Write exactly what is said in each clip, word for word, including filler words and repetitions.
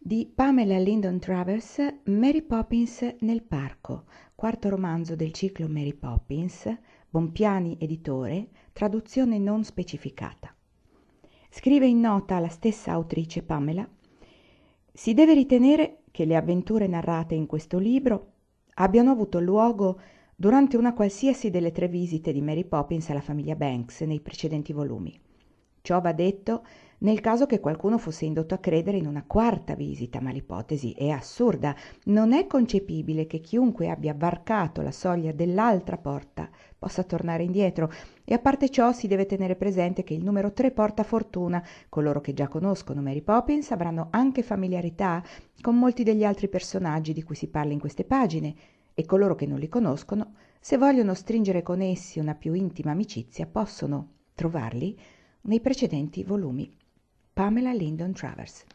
Di Pamela Lyndon Travers, Mary Poppins nel parco, quarto romanzo del ciclo Mary Poppins, Bonpiani editore, traduzione non specificata. Scrive in nota la stessa autrice Pamela: si deve ritenere che le avventure narrate in questo libro abbiano avuto luogo durante una qualsiasi delle tre visite di Mary Poppins alla famiglia Banks nei precedenti volumi. Ciò va detto nel caso che qualcuno fosse indotto a credere in una quarta visita, ma l'ipotesi è assurda. Non è concepibile che chiunque abbia varcato la soglia dell'altra porta possa tornare indietro, e a parte ciò si deve tenere presente che il numero tre porta fortuna. Coloro che già conoscono Mary Poppins avranno anche familiarità con molti degli altri personaggi di cui si parla in queste pagine, e coloro che non li conoscono, se vogliono stringere con essi una più intima amicizia, possono trovarli nei precedenti volumi. Pamela Lyndon Travers.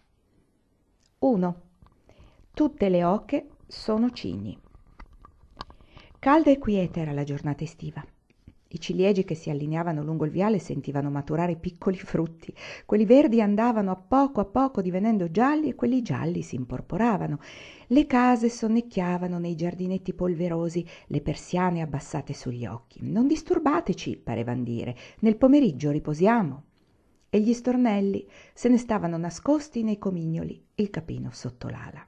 uno. Tutte le oche sono cigni. Calda e quieta era la giornata estiva. I ciliegi che si allineavano lungo il viale sentivano maturare piccoli frutti. Quelli verdi andavano a poco a poco divenendo gialli e quelli gialli si imporporavano. Le case sonnecchiavano nei giardinetti polverosi, le persiane abbassate sugli occhi. Non disturbateci, parevan dire, nel pomeriggio riposiamo. E gli stornelli se ne stavano nascosti nei comignoli, il capino sotto l'ala.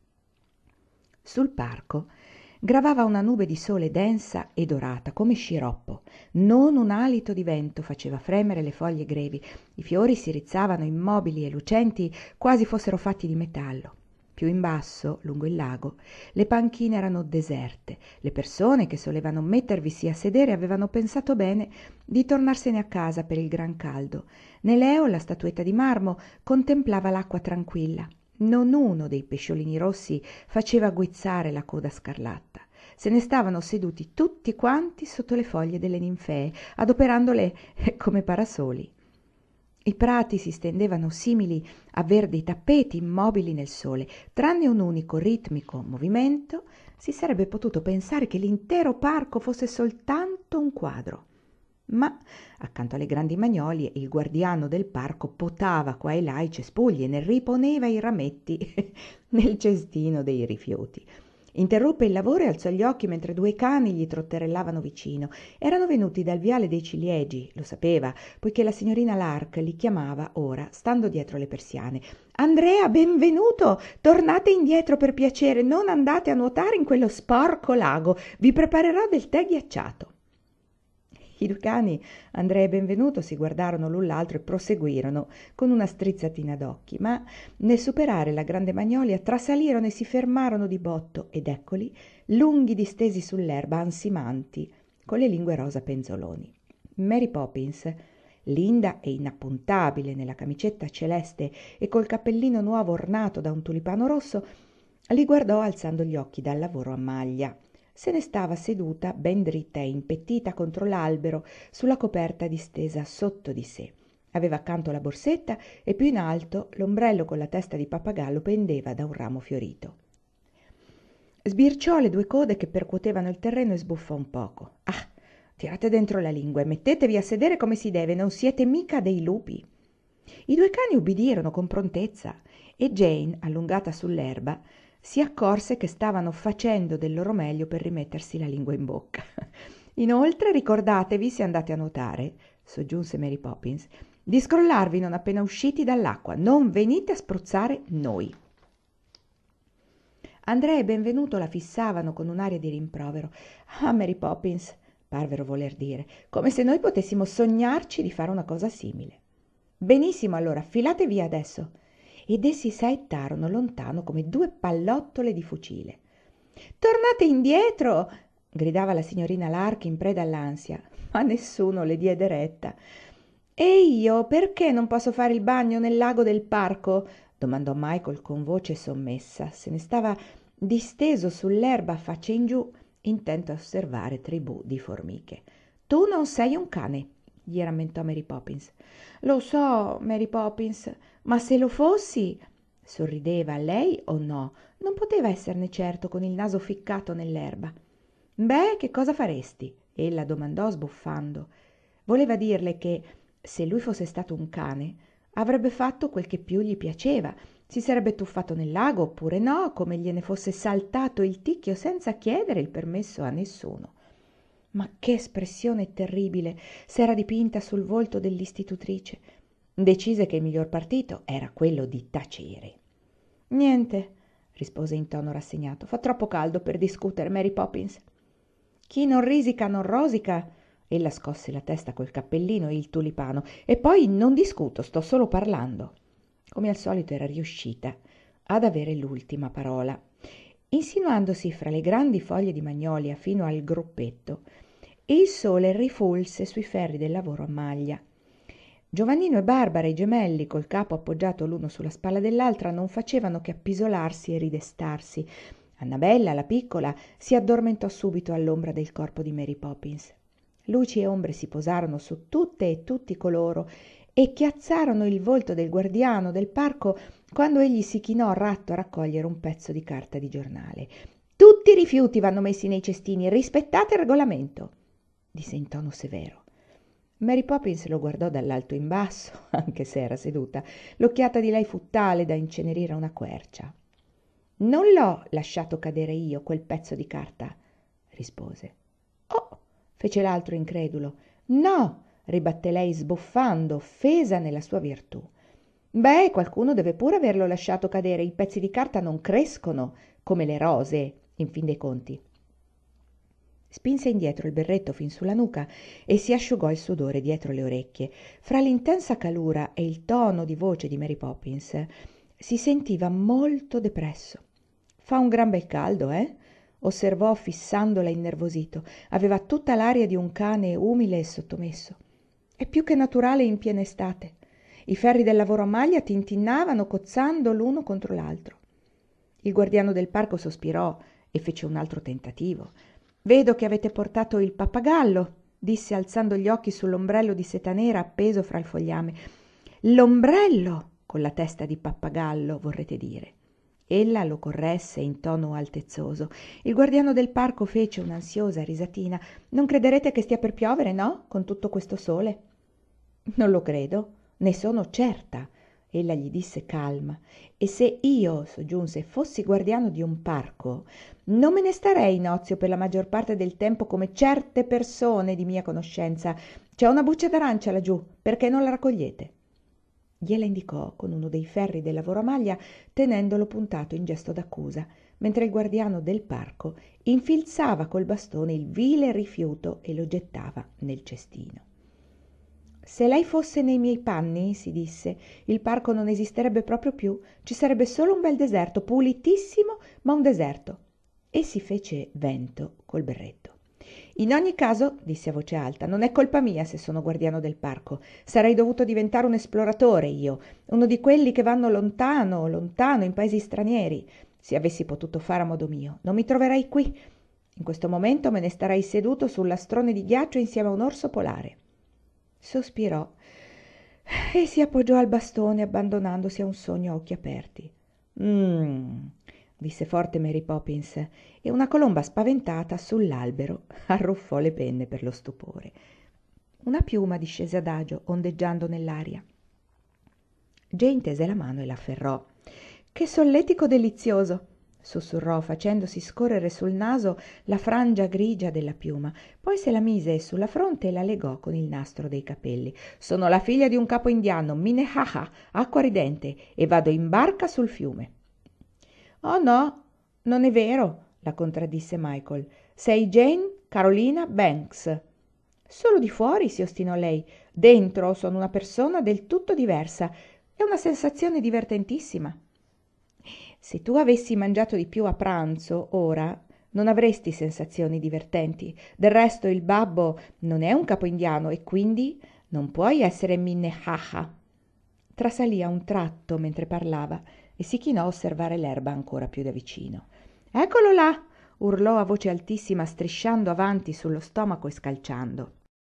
Sul parco gravava una nube di sole densa e dorata come sciroppo. Non un alito di vento faceva fremere le foglie grevi. I fiori si rizzavano immobili e lucenti, quasi fossero fatti di metallo. Più in basso, lungo il lago, le panchine erano deserte. Le persone che solevano mettervisi a sedere avevano pensato bene di tornarsene a casa per il gran caldo. Neleo, la statuetta di marmo, contemplava l'acqua tranquilla. Non uno dei pesciolini rossi faceva guizzare la coda scarlatta. Se ne stavano seduti tutti quanti sotto le foglie delle ninfee, adoperandole come parasoli. I prati si stendevano simili a verdi tappeti immobili nel sole. Tranne un unico ritmico movimento, si sarebbe potuto pensare che l'intero parco fosse soltanto un quadro. Ma accanto alle grandi magnolie il guardiano del parco potava qua e là i cespugli e ne riponeva i rametti nel cestino dei rifiuti. Interruppe il lavoro e alzò gli occhi mentre due cani gli trotterellavano vicino. Erano venuti dal viale dei ciliegi, lo sapeva, poiché la signorina Lark li chiamava ora, stando dietro le persiane. «Andrea, benvenuto! Tornate indietro per piacere, non andate a nuotare in quello sporco lago, vi preparerò del tè ghiacciato». I due cani, Andrea e Benvenuto, si guardarono l'un l'altro e proseguirono con una strizzatina d'occhi, ma nel superare la grande magnolia trasalirono e si fermarono di botto, ed eccoli, lunghi distesi sull'erba, ansimanti, con le lingue rosa penzoloni. Mary Poppins, linda e inappuntabile nella camicetta celeste e col cappellino nuovo ornato da un tulipano rosso, li guardò alzando gli occhi dal lavoro a maglia. Se ne stava seduta, ben dritta e impettita contro l'albero, sulla coperta distesa sotto di sé. Aveva accanto la borsetta e più in alto l'ombrello con la testa di pappagallo pendeva da un ramo fiorito. Sbirciò le due code che percuotevano il terreno e sbuffò un poco. «Ah, tirate dentro la lingua e mettetevi a sedere come si deve, non siete mica dei lupi». I due cani ubbidirono con prontezza e Jane, allungata sull'erba, si accorse che stavano facendo del loro meglio per rimettersi la lingua in bocca. «Inoltre ricordatevi, se andate a nuotare», soggiunse Mary Poppins, «di scrollarvi non appena usciti dall'acqua. Non venite a spruzzare noi». Andrea e Benvenuto la fissavano con un'aria di rimprovero. «Ah, Mary Poppins», parvero voler dire, «come se noi potessimo sognarci di fare una cosa simile». «Benissimo, allora, filate via adesso». Ed essi saettarono lontano come due pallottole di fucile. «Tornate indietro!» gridava la signorina Lark in preda all'ansia, ma nessuno le diede retta. «E io perché non posso fare il bagno nel lago del parco?» domandò Michael con voce sommessa. Se ne stava disteso sull'erba faccia in giù, intento a osservare tribù di formiche. «Tu non sei un cane», gli rammentò Mary Poppins. «Lo so, Mary Poppins, ma se lo fossi», sorrideva, lei o no, non poteva esserne certo con il naso ficcato nell'erba. «Beh, che cosa faresti?» ella domandò sbuffando. Voleva dirle che, se lui fosse stato un cane, avrebbe fatto quel che più gli piaceva, Si sarebbe tuffato nel lago oppure no, come gliene fosse saltato il ticchio senza chiedere il permesso a nessuno. Ma che espressione terribile s'era dipinta sul volto dell'istitutrice. Decise che il miglior partito era quello di tacere. «Niente», rispose in tono rassegnato, «fa troppo caldo per discutere, Mary Poppins». «Chi non risica non rosica». Ella scosse la testa col cappellino e il tulipano. «E poi non discuto, sto solo parlando». Come al solito era riuscita ad avere l'ultima parola. Insinuandosi fra le grandi foglie di magnolia fino al gruppetto, il sole rifulse sui ferri del lavoro a maglia. Giovannino e Barbara, i gemelli, col capo appoggiato l'uno sulla spalla dell'altra, non facevano che appisolarsi e ridestarsi. Annabella, la piccola, si addormentò subito all'ombra del corpo di Mary Poppins. Luci e ombre si posarono su tutte e tutti coloro e chiazzarono il volto del guardiano del parco quando egli si chinò ratto a raccogliere un pezzo di carta di giornale. «Tutti i rifiuti vanno messi nei cestini, rispettate il regolamento», disse in tono severo. Mary Poppins lo guardò dall'alto in basso, anche se era seduta. L'occhiata di lei fu tale da incenerire una quercia. «Non l'ho lasciato cadere io, quel pezzo di carta», rispose. «Oh», fece l'altro incredulo. «No», ribatté lei sbuffando, offesa nella sua virtù. «Beh, qualcuno deve pure averlo lasciato cadere. I pezzi di carta non crescono come le rose, in fin dei conti». Spinse indietro il berretto fin sulla nuca e si asciugò il sudore dietro le orecchie. Fra l'intensa calura e il tono di voce di Mary Poppins si sentiva molto depresso. «Fa un gran bel caldo, eh?» osservò fissandola innervosito. Aveva tutta l'aria di un cane umile e sottomesso. «È più che naturale in piena estate. I ferri del lavoro a maglia tintinnavano cozzando l'uno contro l'altro». Il guardiano del parco sospirò e fece un altro tentativo. «Vedo che avete portato il pappagallo», disse alzando gli occhi sull'ombrello di seta nera appeso fra il fogliame. «L'ombrello con la testa di pappagallo, vorrete dire». Ella lo corresse in tono altezzoso. Il guardiano del parco fece un'ansiosa risatina. «Non crederete che stia per piovere, no? Con tutto questo sole?» «Non lo credo, ne sono certa», ella gli disse calma. «E se io», soggiunse, «fossi guardiano di un parco, non me ne starei in ozio per la maggior parte del tempo come certe persone di mia conoscenza. C'è una buccia d'arancia laggiù, perché non la raccogliete?» Gliela indicò con uno dei ferri del lavoro a maglia, tenendolo puntato in gesto d'accusa, mentre il guardiano del parco infilzava col bastone il vile rifiuto e lo gettava nel cestino. «Se lei fosse nei miei panni», si disse, «il parco non esisterebbe proprio più, ci sarebbe solo un bel deserto, pulitissimo, ma un deserto». E si fece vento col berretto. «In ogni caso», disse a voce alta, «non è colpa mia se sono guardiano del parco. Sarei dovuto diventare un esploratore io, uno di quelli che vanno lontano, lontano, in paesi stranieri. Se avessi potuto fare a modo mio, non mi troverei qui. In questo momento me ne starei seduto sul lastrone di ghiaccio insieme a un orso polare». Sospirò e si appoggiò al bastone abbandonandosi a un sogno a occhi aperti. «Mmm», disse forte Mary Poppins, e una colomba spaventata sull'albero arruffò le penne per lo stupore. Una piuma discese adagio, ondeggiando nell'aria. Jane tese la mano e l'afferrò. «Che solletico delizioso!» sussurrò facendosi scorrere sul naso la frangia grigia della piuma, poi se la mise sulla fronte e la legò con il nastro dei capelli. «Sono la figlia di un capo indiano, Minnehaha, acqua ridente, e vado in barca sul fiume». «Oh no, non è vero», la contraddisse Michael. «Sei Jane Carolina Banks». «Solo di fuori», si ostinò lei. «Dentro sono una persona del tutto diversa. È una sensazione divertentissima». «Se tu avessi mangiato di più a pranzo, ora, non avresti sensazioni divertenti. Del resto il babbo non è un capo indiano e quindi non puoi essere Minnehaha». Trasalì a un tratto mentre parlava e si chinò a osservare l'erba ancora più da vicino. «Eccolo là!» urlò a voce altissima, strisciando avanti sullo stomaco e scalciando.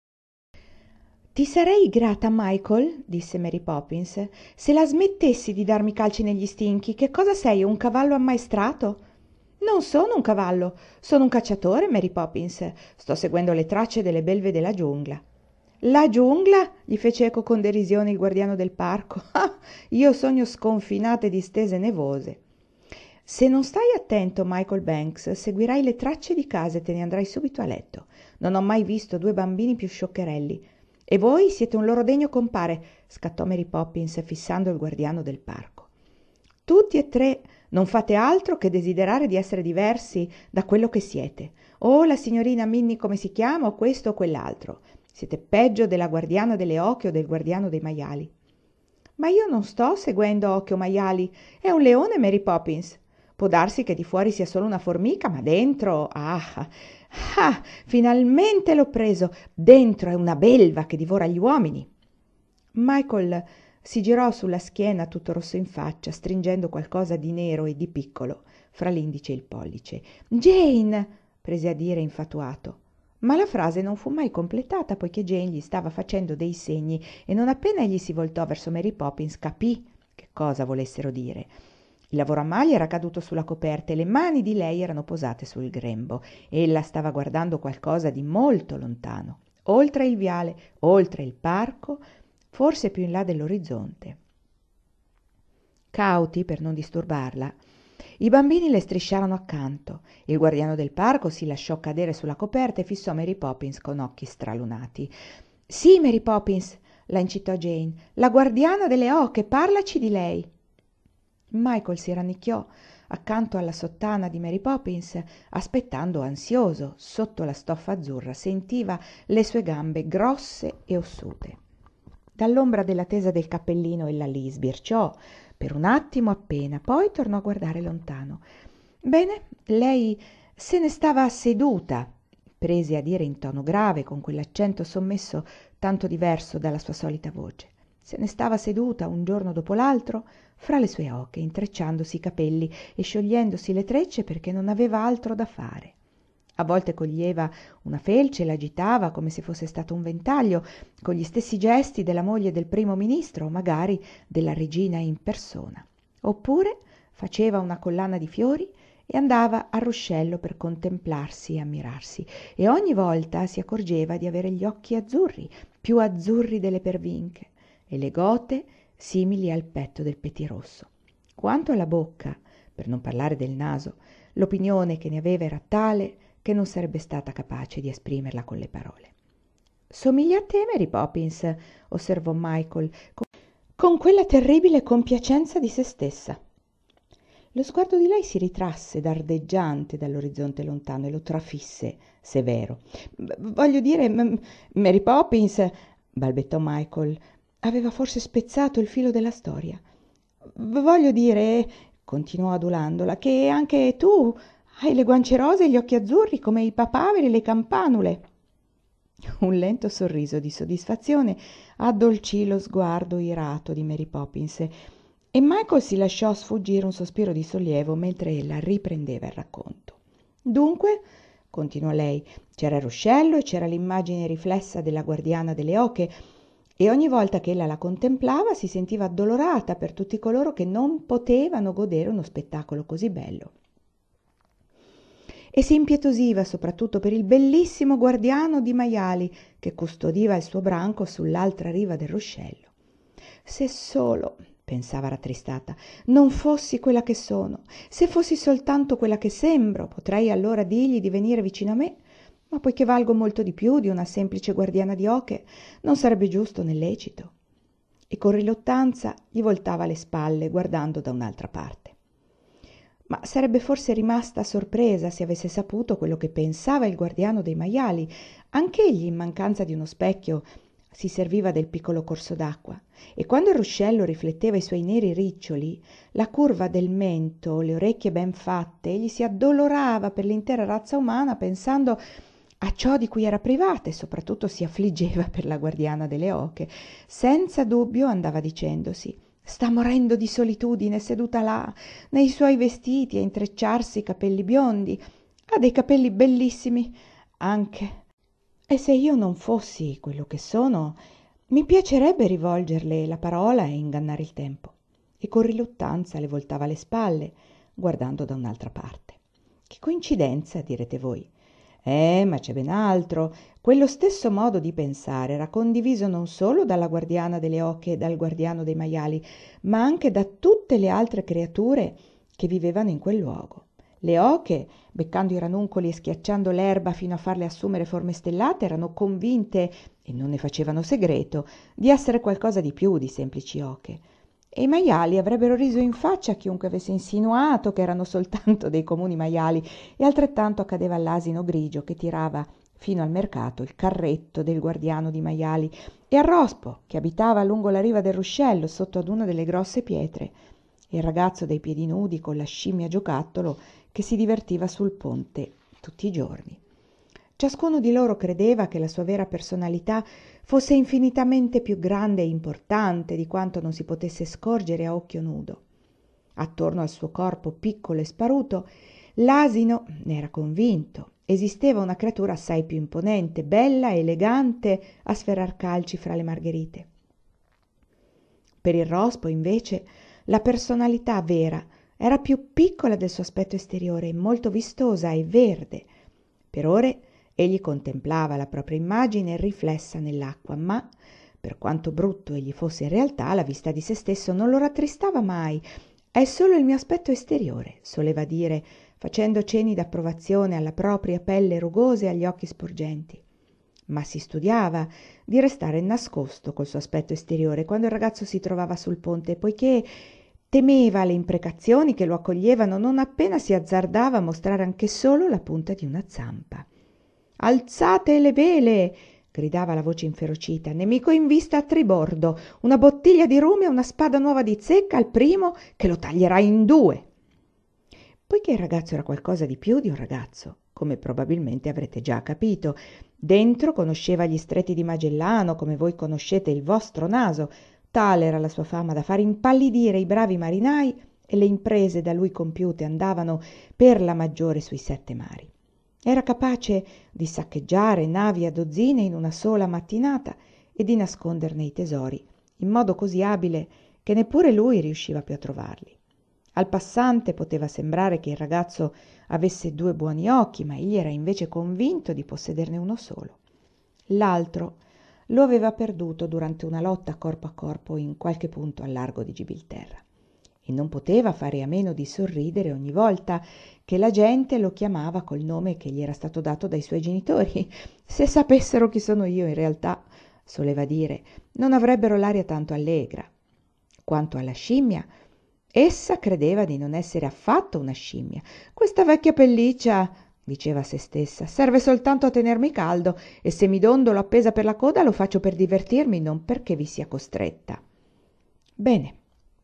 «Ti sarei grata, Michael», disse Mary Poppins, «se la smettessi di darmi calci negli stinchi. Che cosa sei, un cavallo ammaestrato?» «Non sono un cavallo, sono un cacciatore, Mary Poppins. Sto seguendo le tracce delle belve della giungla». La giungla? Gli fece eco con derisione il guardiano del parco. Ah, io sogno sconfinate distese nevose. Se non stai attento, Michael Banks, seguirai le tracce di casa e te ne andrai subito a letto. Non ho mai visto due bambini più scioccherelli. E voi siete un loro degno compare, scattò Mary Poppins fissando il guardiano del parco. Tutti e tre non fate altro che desiderare di essere diversi da quello che siete. O la signorina Minnie come si chiama, o questo o quell'altro. Siete peggio della guardiana delle oche o del guardiano dei maiali. Ma io non sto seguendo oche o maiali, è un leone Mary Poppins. Può darsi che di fuori sia solo una formica, ma dentro... Ah, ah, finalmente l'ho preso! Dentro è una belva che divora gli uomini. Michael si girò sulla schiena tutto rosso in faccia, stringendo qualcosa di nero e di piccolo fra l'indice e il pollice. «Jane!» prese a dire infatuato. Ma la frase non fu mai completata, poiché Jane gli stava facendo dei segni e non appena egli si voltò verso Mary Poppins capì che cosa volessero dire. Il lavoramaglia era caduto sulla coperta e le mani di lei erano posate sul grembo. Ella stava guardando qualcosa di molto lontano, oltre il viale, oltre il parco, forse più in là dell'orizzonte. Cauti per non disturbarla, i bambini le strisciarono accanto. Il guardiano del parco si lasciò cadere sulla coperta e fissò Mary Poppins con occhi stralunati. «Sì, Mary Poppins», la incitò Jane, «la guardiana delle oche, parlaci di lei». Michael si rannicchiò accanto alla sottana di Mary Poppins, aspettando ansioso. Sotto la stoffa azzurra sentiva le sue gambe grosse e ossute. Dall'ombra della tesa del cappellino ella li sbirciò per un attimo appena, poi tornò a guardare lontano. «Bene, lei se ne stava seduta», prese a dire in tono grave, con quell'accento sommesso tanto diverso dalla sua solita voce. Se ne stava seduta un giorno dopo l'altro fra le sue oche, intrecciandosi i capelli e sciogliendosi le trecce perché non aveva altro da fare. A volte coglieva una felce e l'agitava come se fosse stato un ventaglio, con gli stessi gesti della moglie del primo ministro o magari della regina in persona. Oppure faceva una collana di fiori e andava al ruscello per contemplarsi e ammirarsi, e ogni volta si accorgeva di avere gli occhi azzurri, più azzurri delle pervinche, e le gote simili al petto del petirosso. Quanto alla bocca, per non parlare del naso, l'opinione che ne aveva era tale che non sarebbe stata capace di esprimerla con le parole. «Somiglia a te, Mary Poppins», osservò Michael, con quella terribile compiacenza di se stessa. Lo sguardo di lei si ritrasse dardeggiante dall'orizzonte lontano e lo trafisse severo. «Voglio dire, m- Mary Poppins», balbettò Michael, aveva forse spezzato il filo della storia. «Voglio dire», continuò adulandola, «che anche tu hai le guance rose e gli occhi azzurri come i papaveri e le campanule». Un lento sorriso di soddisfazione addolcì lo sguardo irato di Mary Poppins e Michael si lasciò sfuggire un sospiro di sollievo mentre ella riprendeva il racconto. «Dunque», continuò lei, «c'era il ruscello e c'era l'immagine riflessa della guardiana delle oche, e ogni volta che ella la contemplava si sentiva addolorata per tutti coloro che non potevano godere uno spettacolo così bello. E si impietosiva soprattutto per il bellissimo guardiano di maiali che custodiva il suo branco sull'altra riva del ruscello. Se solo, pensava rattristata, non fossi quella che sono, se fossi soltanto quella che sembro, potrei allora dirgli di venire vicino a me, ma poiché valgo molto di più di una semplice guardiana di oche, non sarebbe giusto né lecito. E con riluttanza gli voltava le spalle guardando da un'altra parte. Ma sarebbe forse rimasta sorpresa se avesse saputo quello che pensava il guardiano dei maiali. Anch'egli, in mancanza di uno specchio, si serviva del piccolo corso d'acqua, e quando il ruscello rifletteva i suoi neri riccioli, la curva del mento, le orecchie ben fatte, egli si addolorava per l'intera razza umana pensando a ciò di cui era privata e soprattutto si affliggeva per la guardiana delle oche. Senza dubbio andava dicendosi: «Sta morendo di solitudine seduta là, nei suoi vestiti, a intrecciarsi i capelli biondi. Ha dei capelli bellissimi anche. E se io non fossi quello che sono, mi piacerebbe rivolgerle la parola e ingannare il tempo». E con riluttanza le voltava le spalle, guardando da un'altra parte. Che coincidenza, direte voi. Eh, ma c'è ben altro. Quello stesso modo di pensare era condiviso non solo dalla guardiana delle oche e dal guardiano dei maiali, ma anche da tutte le altre creature che vivevano in quel luogo. Le oche, beccando i ranuncoli e schiacciando l'erba fino a farle assumere forme stellate, erano convinte, e non ne facevano segreto, di essere qualcosa di più di semplici oche. E i maiali avrebbero riso in faccia a chiunque avesse insinuato che erano soltanto dei comuni maiali, e altrettanto accadeva all'asino grigio che tirava fino al mercato il carretto del guardiano di maiali, e al rospo che abitava lungo la riva del ruscello sotto ad una delle grosse pietre, e il ragazzo dei piedi nudi con la scimmia giocattolo che si divertiva sul ponte tutti i giorni. Ciascuno di loro credeva che la sua vera personalità fosse infinitamente più grande e importante di quanto non si potesse scorgere a occhio nudo. Attorno al suo corpo piccolo e sparuto, l'asino ne era convinto. Esisteva una creatura assai più imponente, bella e elegante a sferrar calci fra le margherite. Per il rospo, invece, la personalità vera era più piccola del suo aspetto esteriore, molto vistosa e verde. Per ore egli contemplava la propria immagine riflessa nell'acqua, ma, per quanto brutto egli fosse in realtà, la vista di se stesso non lo rattristava mai. «È solo il mio aspetto esteriore», soleva dire, facendo cenni d'approvazione alla propria pelle rugosa e agli occhi sporgenti. Ma si studiava di restare nascosto col suo aspetto esteriore quando il ragazzo si trovava sul ponte, poiché temeva le imprecazioni che lo accoglievano non appena si azzardava a mostrare anche solo la punta di una zampa. «Alzate le vele!» gridava la voce inferocita. «Nemico in vista a tribordo! Una bottiglia di rum e una spada nuova di zecca al primo che lo taglierà in due!» Poiché il ragazzo era qualcosa di più di un ragazzo, come probabilmente avrete già capito, dentro conosceva gli stretti di Magellano come voi conoscete il vostro naso. Tale era la sua fama da far impallidire i bravi marinai, e le imprese da lui compiute andavano per la maggiore sui sette mari. Era capace di saccheggiare navi a dozzine in una sola mattinata e di nasconderne i tesori in modo così abile che neppure lui riusciva più a trovarli. Al passante poteva sembrare che il ragazzo avesse due buoni occhi, ma egli era invece convinto di possederne uno solo. L'altro lo aveva perduto durante una lotta corpo a corpo in qualche punto al largo di Gibilterra, e non poteva fare a meno di sorridere ogni volta che la gente lo chiamava col nome che gli era stato dato dai suoi genitori. «Se sapessero chi sono io in realtà», soleva dire, «non avrebbero l'aria tanto allegra». Quanto alla scimmia, essa credeva di non essere affatto una scimmia. «Questa vecchia pelliccia», diceva a se stessa, «serve soltanto a tenermi caldo, e se mi dondolo appesa per la coda lo faccio per divertirmi, non perché vi sia costretta». Bene.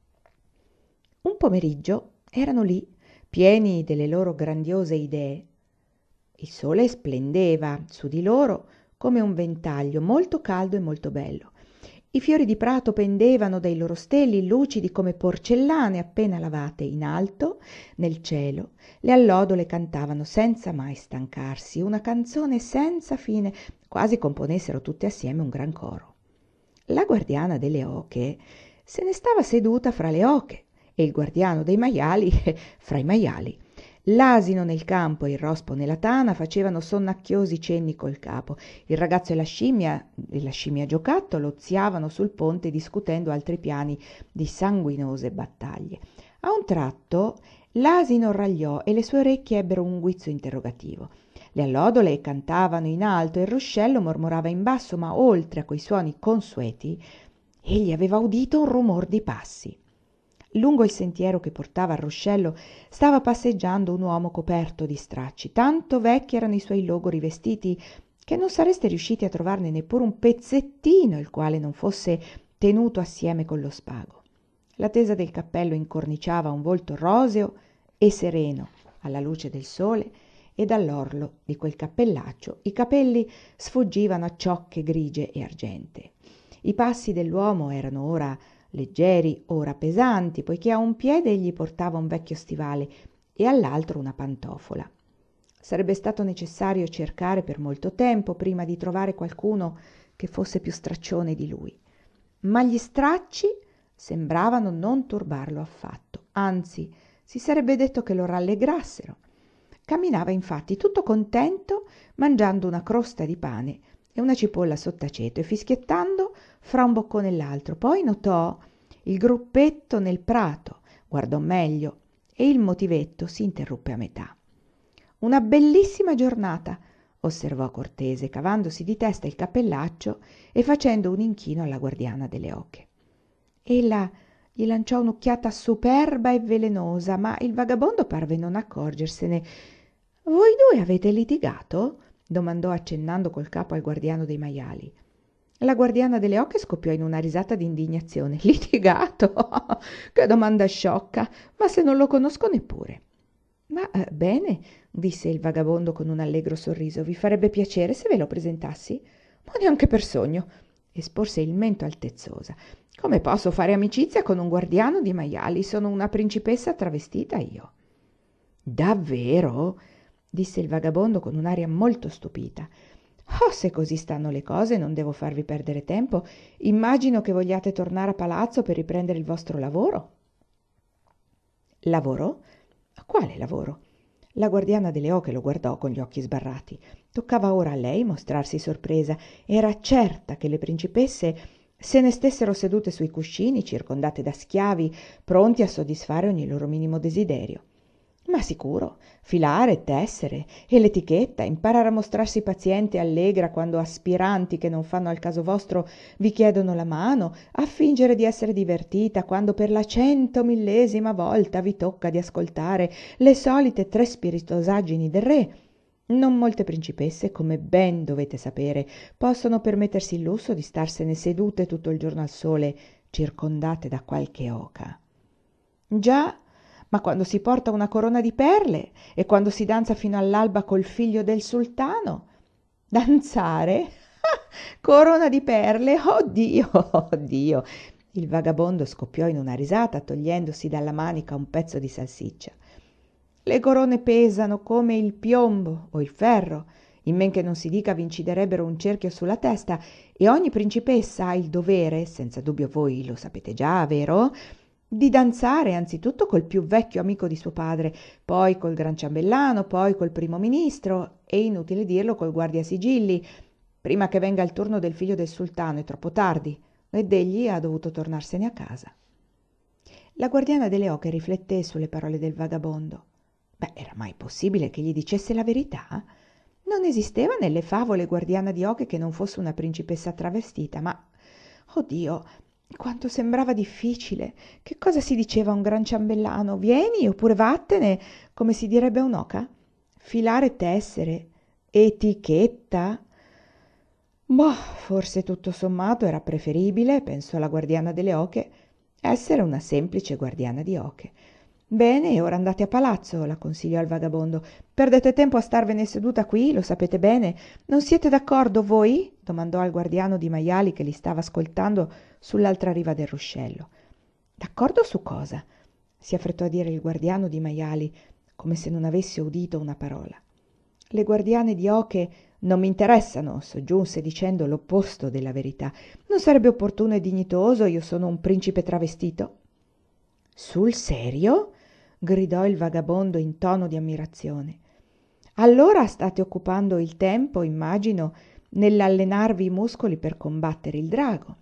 Un pomeriggio erano lì, pieni delle loro grandiose idee. Il sole splendeva su di loro come un ventaglio, molto caldo e molto bello. I fiori di prato pendevano dai loro steli lucidi come porcellane appena lavate. In alto, nel cielo, le allodole cantavano senza mai stancarsi, una canzone senza fine, quasi componessero tutte assieme un gran coro. La guardiana delle oche se ne stava seduta fra le oche, e il guardiano dei maiali fra i maiali. L'asino nel campo e il rospo nella tana facevano sonnacchiosi cenni col capo. Il ragazzo e la scimmia e la scimmia giocattolo oziavano sul ponte discutendo altri piani di sanguinose battaglie. A un tratto l'asino ragliò e le sue orecchie ebbero un guizzo interrogativo. Le allodole cantavano in alto e il ruscello mormorava in basso, ma oltre a quei suoni consueti egli aveva udito un rumor di passi. Lungo il sentiero che portava al ruscello stava passeggiando un uomo coperto di stracci. Tanto vecchi erano i suoi logori vestiti che non sareste riusciti a trovarne neppure un pezzettino il quale non fosse tenuto assieme con lo spago. La tesa del cappello incorniciava un volto roseo e sereno alla luce del sole, e dall'orlo di quel cappellaccio i capelli sfuggivano a ciocche grigie e argentee. I passi dell'uomo erano ora leggeri, ora pesanti, poiché a un piede egli portava un vecchio stivale e all'altro una pantofola. Sarebbe stato necessario cercare per molto tempo prima di trovare qualcuno che fosse più straccione di lui, ma gli stracci sembravano non turbarlo affatto, anzi si sarebbe detto che lo rallegrassero. Camminava infatti tutto contento, mangiando una crosta di pane e una cipolla sott'aceto e fischiettando fra un boccone e l'altro. Poi notò il gruppetto nel prato, guardò meglio e il motivetto si interruppe a metà. «Una bellissima giornata», osservò cortese, cavandosi di testa il cappellaccio e facendo un inchino alla guardiana delle oche. Ella gli lanciò un'occhiata superba e velenosa, ma il vagabondo parve non accorgersene. «Voi due avete litigato?» domandò accennando col capo al guardiano dei maiali. La guardiana delle oche scoppiò in una risata di indignazione. «Litigato? Che domanda sciocca! Ma se non lo conosco neppure!» «Ma eh, bene», disse il vagabondo con un allegro sorriso, «vi farebbe piacere se ve lo presentassi?» «Ma neanche per sogno», e sporse il mento altezzosa. «Come posso fare amicizia con un guardiano di maiali? Sono una principessa travestita io». «Davvero?» disse il vagabondo con un'aria molto stupita. «Oh, se così stanno le cose non devo farvi perdere tempo. Immagino che vogliate tornare a palazzo per riprendere il vostro lavoro». «Lavoro? Quale lavoro?» La guardiana delle oche lo guardò con gli occhi sbarrati. Toccava ora a lei mostrarsi sorpresa. Era certa che le principesse se ne stessero sedute sui cuscini, circondate da schiavi, pronti a soddisfare ogni loro minimo desiderio. Ma sicuro, filare, tessere e l'etichetta, imparare a mostrarsi paziente e allegra quando aspiranti che non fanno al caso vostro vi chiedono la mano, a fingere di essere divertita quando per la centomillesima volta vi tocca di ascoltare le solite tre spiritosaggini del re. Non molte principesse, come ben dovete sapere, possono permettersi il lusso di starsene sedute tutto il giorno al sole, circondate da qualche oca. Già, ma quando si porta una corona di perle e quando si danza fino all'alba col figlio del sultano? Danzare? Corona di perle? Oh Dio, oh Dio! Il vagabondo scoppiò in una risata, togliendosi dalla manica un pezzo di salsiccia. Le corone pesano come il piombo o il ferro, in men che non si dica vi inciderebbero un cerchio sulla testa, e ogni principessa ha il dovere, senza dubbio voi lo sapete già, vero?, di danzare anzitutto col più vecchio amico di suo padre, poi col gran ciambellano, poi col primo ministro e, inutile dirlo, col guardiasigilli, prima che venga il turno del figlio del sultano. È troppo tardi ed egli ha dovuto tornarsene a casa. La guardiana delle oche rifletté sulle parole del vagabondo. Beh, era mai possibile che gli dicesse la verità? Non esisteva nelle favole guardiana di oche che non fosse una principessa travestita, ma, oh Dio, quanto sembrava difficile! Che cosa si diceva a un gran ciambellano? Vieni oppure vattene, come si direbbe a un'oca? Filare tessere, etichetta? Boh, forse tutto sommato era preferibile, pensò la guardiana delle oche, essere una semplice guardiana di oche. Bene, ora andate a palazzo, la consigliò al vagabondo. Perdete tempo a starvene seduta qui, lo sapete bene. Non siete d'accordo voi? Domandò al guardiano di maiali che li stava ascoltando sull'altra riva del ruscello. D'accordo su cosa? Si affrettò a dire il guardiano di maiali, come se non avesse udito una parola. Le guardiane di oche non mi interessano, soggiunse dicendo l'opposto della verità. Non sarebbe opportuno e dignitoso, io sono un principe travestito? Sul serio? Gridò il vagabondo in tono di ammirazione. Allora state occupando il tempo, immagino, nell'allenarvi i muscoli per combattere il drago.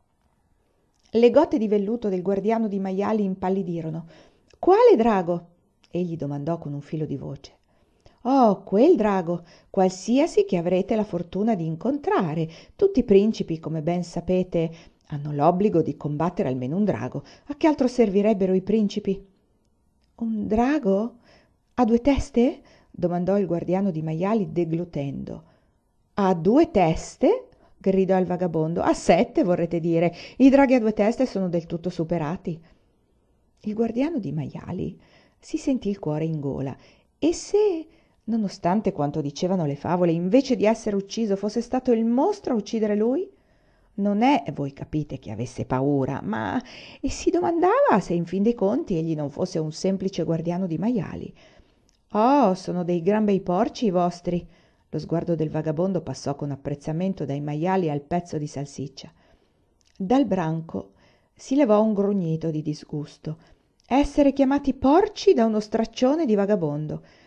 Le gote di velluto del guardiano di maiali impallidirono. Quale drago? Egli domandò con un filo di voce. Oh, quel drago, qualsiasi che avrete la fortuna di incontrare. Tutti i principi, come ben sapete, hanno l'obbligo di combattere almeno un drago. A che altro servirebbero i principi? Un drago? Ha due teste? Domandò il guardiano di maiali deglutendo. Ha due teste? Gridò il vagabondo. A sette, vorrete dire. I draghi a due teste sono del tutto superati. Il guardiano di maiali si sentì il cuore in gola. E se, nonostante quanto dicevano le favole, invece di essere ucciso fosse stato il mostro a uccidere lui? Non è, voi capite, che avesse paura, ma e si domandava se in fin dei conti egli non fosse un semplice guardiano di maiali. Oh, sono dei gran bei porci i vostri. Lo sguardo del vagabondo passò con apprezzamento dai maiali al pezzo di salsiccia. Dal branco si levò un grugnito di disgusto. Essere chiamati porci da uno straccione di vagabondo.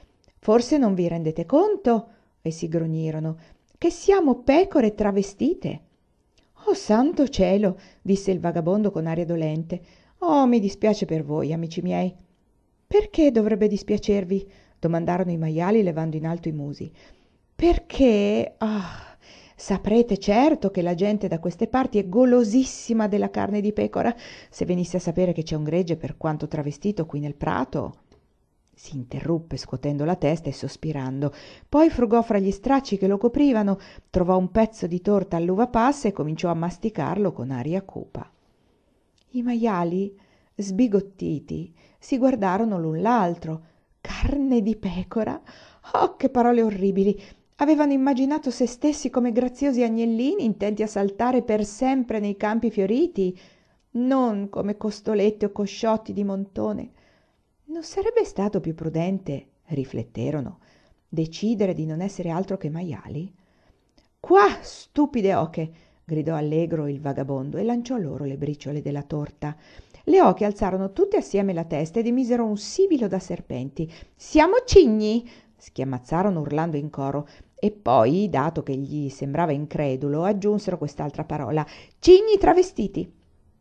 Forse non vi rendete conto, essi grugnirono, che siamo pecore travestite. Oh santo cielo, disse il vagabondo con aria dolente. Oh, mi dispiace per voi, amici miei. Perché dovrebbe dispiacervi? Domandarono i maiali levando in alto i musi. Perché, ah, saprete certo che la gente da queste parti è golosissima della carne di pecora. Se venisse a sapere che c'è un gregge per quanto travestito qui nel prato. Si interruppe scuotendo la testa e sospirando. Poi frugò fra gli stracci che lo coprivano, trovò un pezzo di torta all'uva passa e cominciò a masticarlo con aria cupa. I maiali, sbigottiti, si guardarono l'un l'altro. Carne di pecora? Oh, che parole orribili! Avevano immaginato se stessi come graziosi agnellini intenti a saltare per sempre nei campi fioriti, non come costoletti o cosciotti di montone. Non sarebbe stato più prudente, rifletterono, decidere di non essere altro che maiali? Qua, stupide oche! Gridò allegro il vagabondo e lanciò loro le briciole della torta. Le oche alzarono tutte assieme la testa ed emisero un sibilo da serpenti. Siamo cigni! Schiamazzarono urlando in coro e poi, dato che gli sembrava incredulo, aggiunsero quest'altra parola: cigni travestiti.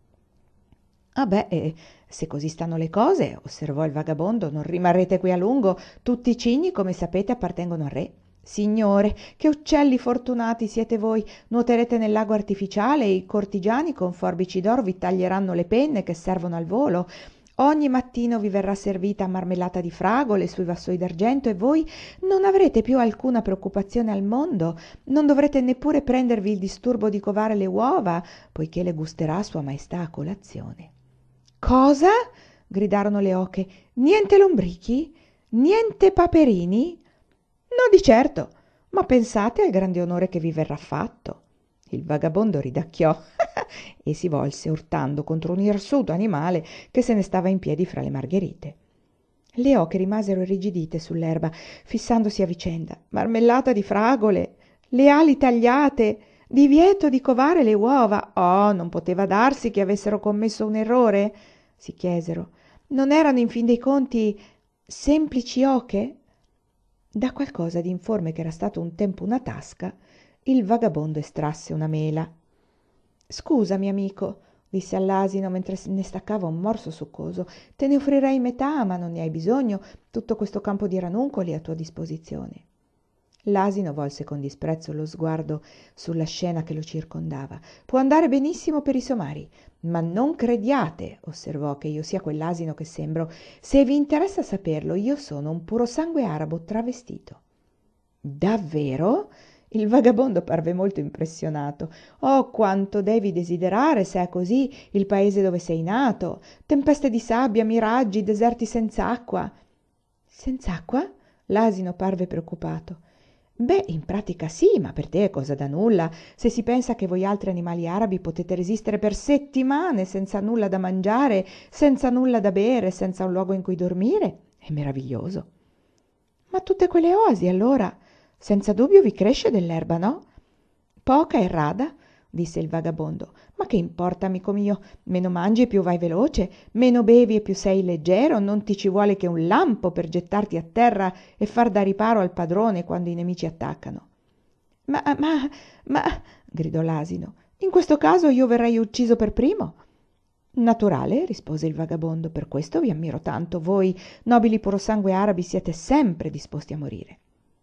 Ah beh, eh, se così stanno le cose, osservò il vagabondo, non rimarrete qui a lungo. Tutti i cigni, come sapete, appartengono al re. Signore, che uccelli fortunati siete voi! Nuoterete nel lago artificiale e i cortigiani con forbici d'oro vi taglieranno le penne che servono al volo. Ogni mattino vi verrà servita marmellata di fragole sui vassoi d'argento e voi non avrete più alcuna preoccupazione al mondo, non dovrete neppure prendervi il disturbo di covare le uova, poiché le gusterà Sua Maestà a colazione. Cosa? Gridarono le oche. Niente lombrichi? Niente paperini? No, di certo, ma pensate al grande onore che vi verrà fatto. Il vagabondo ridacchiò e si volse urtando contro un irsuto animale che se ne stava in piedi fra le margherite. Le oche rimasero irrigidite sull'erba, fissandosi a vicenda. Marmellata di fragole, le ali tagliate, divieto di covare le uova. Oh, non poteva darsi che avessero commesso un errore? Si chiesero. Non erano in fin dei conti semplici oche? Da qualcosa di informe che era stato un tempo una tasca, il vagabondo estrasse una mela. Scusami, amico, disse all'asino mentre ne staccava un morso succoso, te ne offrirei metà, ma non ne hai bisogno, tutto questo campo di ranuncoli è a tua disposizione. L'asino volse con disprezzo lo sguardo sulla scena che lo circondava. Può andare benissimo per i somari, ma non crediate, osservò, che io sia quell'asino che sembro. Se vi interessa saperlo, io sono un purosangue arabo travestito. Davvero? Il vagabondo parve molto impressionato. Oh, quanto devi desiderare, se è così, il paese dove sei nato. Tempeste di sabbia, miraggi, deserti senza acqua. Senz'acqua? L'asino parve preoccupato. Beh, in pratica sì, ma per te è cosa da nulla. Se si pensa che voi altri animali arabi potete resistere per settimane senza nulla da mangiare, senza nulla da bere, senza un luogo in cui dormire, è meraviglioso. Ma tutte quelle oasi, allora? Senza dubbio vi cresce dell'erba, no? Poca e rada, disse il vagabondo. Ma che importa, amico mio? Meno mangi e più vai veloce, meno bevi e più sei leggero, non ti ci vuole che un lampo per gettarti a terra e far da riparo al padrone quando i nemici attaccano. Ma, ma, ma, gridò l'asino, in questo caso io verrei ucciso per primo. Naturale, rispose il vagabondo, per questo vi ammiro tanto. Voi, nobili purosangue arabi, siete sempre disposti a morire.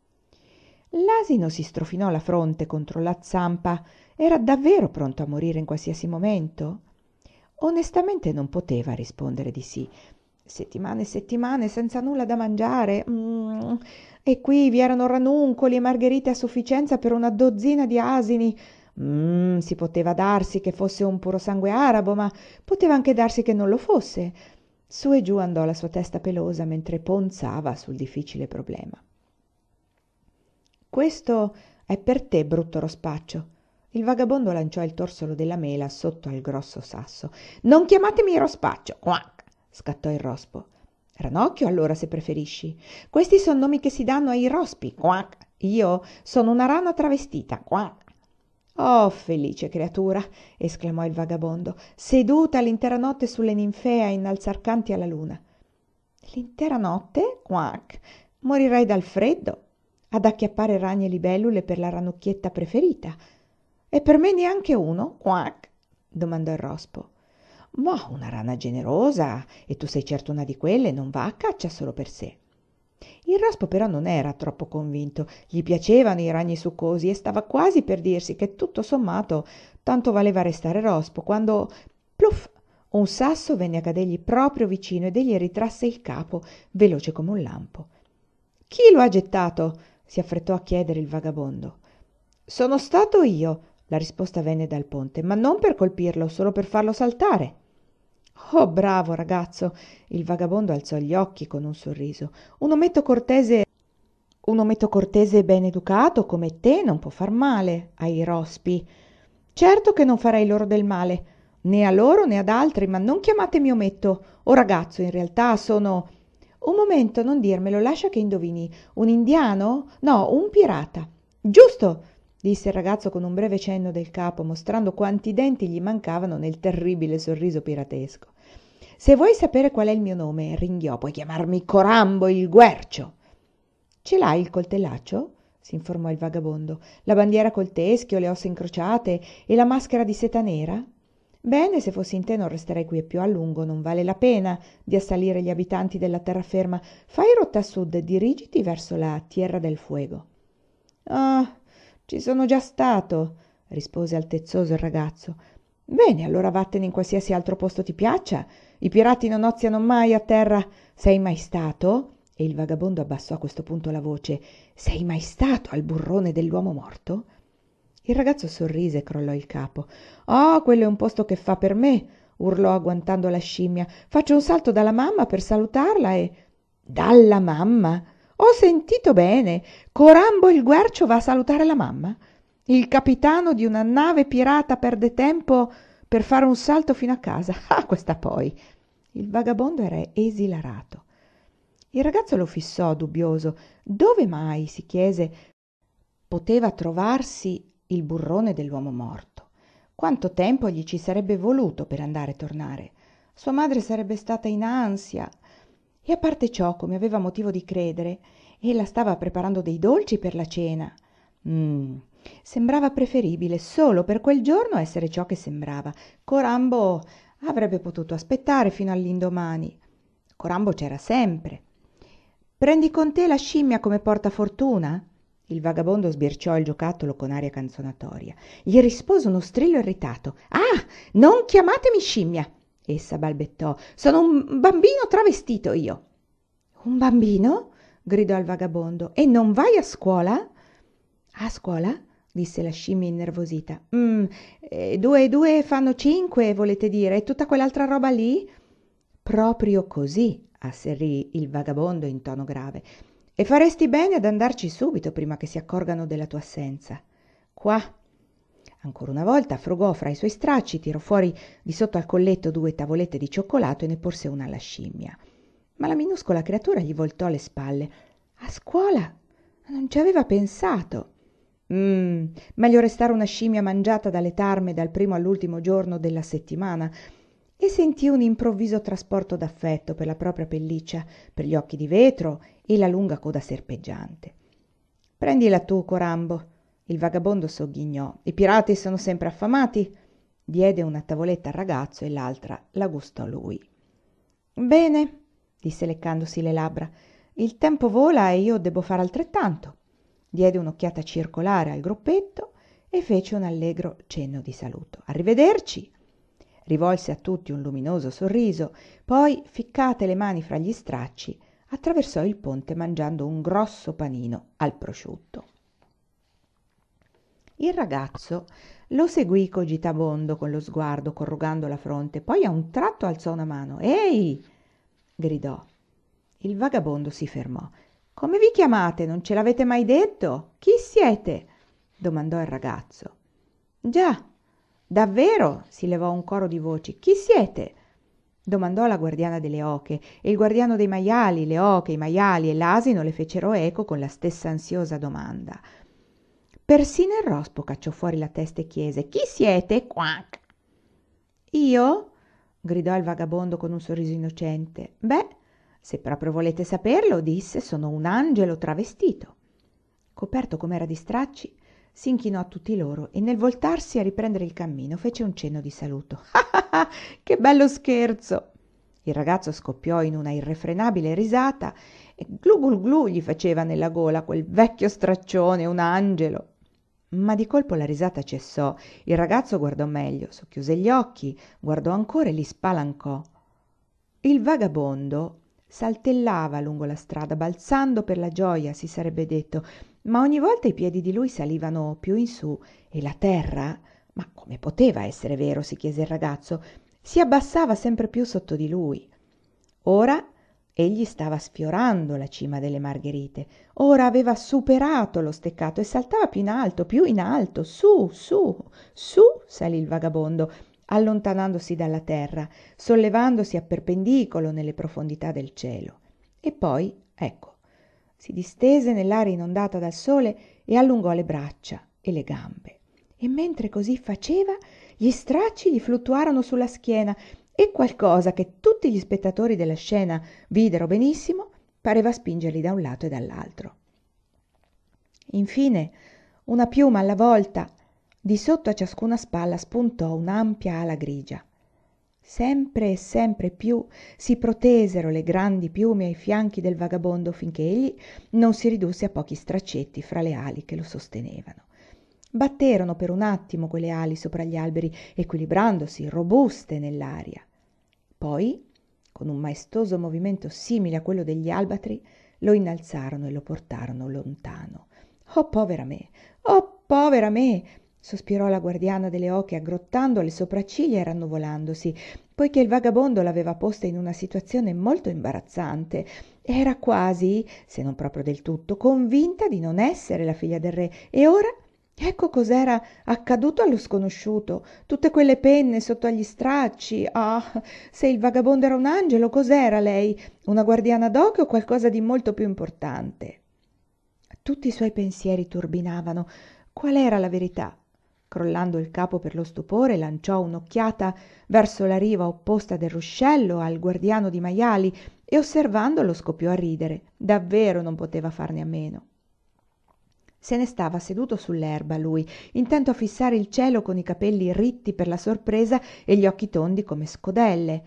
L'asino si strofinò la fronte contro la zampa. Era davvero pronto a morire in qualsiasi momento? Onestamente non poteva rispondere di sì. Settimane e settimane senza nulla da mangiare. Mm. E qui vi erano ranuncoli e margherite a sufficienza per una dozzina di asini. Mm, si poteva darsi che fosse un purosangue arabo, ma poteva anche darsi che non lo fosse. Su e giù andò la sua testa pelosa mentre ponzava sul difficile problema. Questo è per te, brutto rospaccio. Il vagabondo lanciò il torsolo della mela sotto al grosso sasso. Non chiamatemi rospaccio, quac, scattò il rospo. Ranocchio allora, se preferisci. Questi sono nomi che si danno ai rospi, quac. Io sono una rana travestita, quac. Oh, felice creatura, esclamò il vagabondo, seduta l'intera notte sulle ninfee a innalzar canti alla luna. L'intera notte? Quac. Morirai dal freddo, ad acchiappare ragni e libellule per la ranocchietta preferita. E per me neanche uno? Quack! Domandò il rospo. Ma una rana generosa, e tu sei certo una di quelle, non va a caccia solo per sé. Il rospo però non era troppo convinto, gli piacevano i ragni succosi e stava quasi per dirsi che tutto sommato tanto valeva restare rospo, quando pluff, un sasso venne a cadergli proprio vicino ed egli ritrasse il capo, veloce come un lampo. Chi lo ha gettato? Si affrettò a chiedere il vagabondo. Sono stato io, la risposta venne dal ponte, ma non per colpirlo, solo per farlo saltare. Oh, bravo ragazzo! Il vagabondo alzò gli occhi con un sorriso. Un ometto cortese, un ometto cortese e ben educato come te non può far male ai rospi. Certo che non farei loro del male, né a loro né ad altri, ma non chiamatemi ometto o ragazzo, in realtà sono... Un momento, non dirmelo, lascia che indovini. Un indiano? No, un pirata. Giusto! Disse il ragazzo con un breve cenno del capo, mostrando quanti denti gli mancavano nel terribile sorriso piratesco. Se vuoi sapere qual è il mio nome, ringhiò, puoi chiamarmi Corambo il Guercio. Ce l'hai il coltellaccio? Si informò il vagabondo. La bandiera col teschio, le ossa incrociate e la maschera di seta nera? Bene, se fossi in te non resterei qui più a lungo, non vale la pena di assalire gli abitanti della terraferma. Fai rotta a sud e dirigiti verso la Tierra del Fuego. Ah, ci sono già stato, rispose altezzoso il ragazzo. Bene, allora vattene in qualsiasi altro posto ti piaccia. I pirati non oziano mai a terra. Sei mai stato? E il vagabondo abbassò a questo punto la voce. Sei mai stato al burrone dell'uomo morto? Il ragazzo sorrise e crollò il capo. Oh, quello è un posto che fa per me, urlò agguantando la scimmia. Faccio un salto dalla mamma per salutarla e... Dalla mamma? Ho sentito bene. Corambo il Guercio va a salutare la mamma? Il capitano di una nave pirata perde tempo per fare un salto fino a casa. Ah, questa poi. Il vagabondo era esilarato. Il ragazzo lo fissò, dubbioso. Dove mai, si chiese, poteva trovarsi il burrone dell'uomo morto? Quanto tempo gli ci sarebbe voluto per andare e tornare? Sua madre sarebbe stata in ansia. E a parte ciò, come aveva motivo di credere, ella stava preparando dei dolci per la cena. Mm, sembrava preferibile solo per quel giorno essere ciò che sembrava. Corambo avrebbe potuto aspettare fino all'indomani. Corambo c'era sempre. Prendi con te la scimmia come portafortuna? Il vagabondo sbirciò il giocattolo con aria canzonatoria. Gli rispose uno strillo irritato. Ah, non chiamatemi scimmia! Essa balbettò. Sono un bambino travestito io. Un bambino? Gridò il vagabondo. E non vai a scuola? A scuola? Disse la scimmia innervosita. Mm, eh, due e due fanno cinque, volete dire? E tutta quell'altra roba lì? Proprio così, asserì il vagabondo in tono grave. E faresti bene ad andarci subito prima che si accorgano della tua assenza. Qua. Ancora una volta frugò fra i suoi stracci, tirò fuori di sotto al colletto due tavolette di cioccolato e ne porse una alla scimmia. Ma la minuscola creatura gli voltò le spalle. A scuola? Non ci aveva pensato. Mm, meglio restare una scimmia mangiata dalle tarme dal primo all'ultimo giorno della settimana. E sentì un improvviso trasporto d'affetto per la propria pelliccia, per gli occhi di vetro e la lunga coda serpeggiante. Prendila tu, Corambo. Il vagabondo sogghignò. I pirati sono sempre affamati. Diede una tavoletta al ragazzo e l'altra la gustò lui. Bene, disse leccandosi le labbra. Il tempo vola e io debbo fare altrettanto. Diede un'occhiata circolare al gruppetto e fece un allegro cenno di saluto. Arrivederci! Rivolse a tutti un luminoso sorriso, poi, ficcate le mani fra gli stracci, attraversò il ponte mangiando un grosso panino al prosciutto. Il ragazzo lo seguì cogitabondo con lo sguardo, corrugando la fronte, poi a un tratto alzò una mano. «Ehi!» gridò. Il vagabondo si fermò. «Come vi chiamate? Non ce l'avete mai detto? Chi siete?» domandò il ragazzo. «Già, davvero?» si levò un coro di voci. «Chi siete?» domandò la guardiana delle oche, e il guardiano dei maiali, le oche, i maiali e l'asino le fecero eco con la stessa ansiosa domanda. Persino il rospo cacciò fuori la testa e chiese: «Chi siete?» «Quack!» «Io?» gridò il vagabondo con un sorriso innocente. «Beh, Se proprio volete saperlo, disse, sono un angelo travestito. Coperto com'era di stracci, si inchinò a tutti loro e nel voltarsi a riprendere il cammino fece un cenno di saluto. Ah, ah, ah, che bello scherzo! Il ragazzo scoppiò in una irrefrenabile risata e glu glu glu gli faceva nella gola quel vecchio straccione, un angelo. Ma di colpo la risata cessò, il ragazzo guardò meglio, socchiuse gli occhi, guardò ancora e li spalancò. Il vagabondo saltellava lungo la strada, balzando per la gioia, si sarebbe detto, ma ogni volta i piedi di lui salivano più in su e la terra, ma come poteva essere vero, si chiese il ragazzo, si abbassava sempre più sotto di lui. Ora egli stava sfiorando la cima delle margherite, ora aveva superato lo steccato e saltava più in alto, più in alto, su, su, su, salì il vagabondo, allontanandosi dalla terra, sollevandosi a perpendicolo nelle profondità del cielo. E poi, ecco, si distese nell'aria inondata dal sole e allungò le braccia e le gambe. E mentre così faceva, gli stracci gli fluttuarono sulla schiena e qualcosa che tutti gli spettatori della scena videro benissimo pareva spingerli da un lato e dall'altro. Infine, una piuma alla volta, di sotto a ciascuna spalla spuntò un'ampia ala grigia. Sempre e sempre più si protesero le grandi piume ai fianchi del vagabondo finché egli non si ridusse a pochi straccetti fra le ali che lo sostenevano. Batterono per un attimo quelle ali sopra gli alberi, equilibrandosi robuste nell'aria. Poi, con un maestoso movimento simile a quello degli albatri, lo innalzarono e lo portarono lontano. «Oh, povera me! Oh, povera me!» sospirò la guardiana delle oche aggrottando le sopracciglia e rannovolandosi, poiché il vagabondo l'aveva posta in una situazione molto imbarazzante. Era quasi, se non proprio del tutto, convinta di non essere la figlia del re, e ora ecco cos'era accaduto allo sconosciuto, tutte quelle penne sotto agli stracci. Ah, se il vagabondo era un angelo, cos'era lei? Una guardiana d'oche o qualcosa di molto più importante? Tutti i suoi pensieri turbinavano. Qual era la verità? Crollando il capo per lo stupore, lanciò un'occhiata verso la riva opposta del ruscello al guardiano di maiali e osservandolo scoppiò a ridere. Davvero non poteva farne a meno. Se ne stava seduto sull'erba lui, intento a fissare il cielo con i capelli ritti per la sorpresa e gli occhi tondi come scodelle.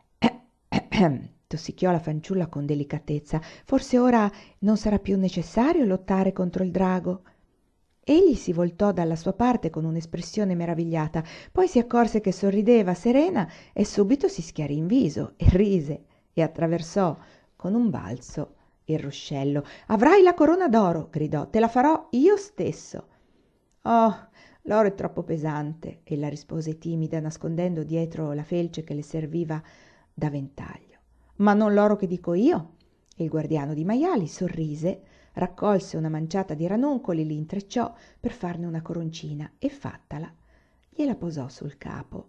Tossicchiò la fanciulla con delicatezza. Forse ora non sarà più necessario lottare contro il drago? Egli si voltò dalla sua parte con un'espressione meravigliata, poi si accorse che sorrideva serena e subito si schiarì in viso e rise e attraversò con un balzo il ruscello. «Avrai la corona d'oro!» gridò. «Te la farò io stesso!» «Oh, l'oro è troppo pesante!» ella rispose timida, nascondendo dietro la felce che le serviva da ventaglio. «Ma non l'oro che dico io!» Il guardiano di maiali sorrise, raccolse una manciata di ranuncoli, li intrecciò per farne una coroncina e fattala gliela posò sul capo.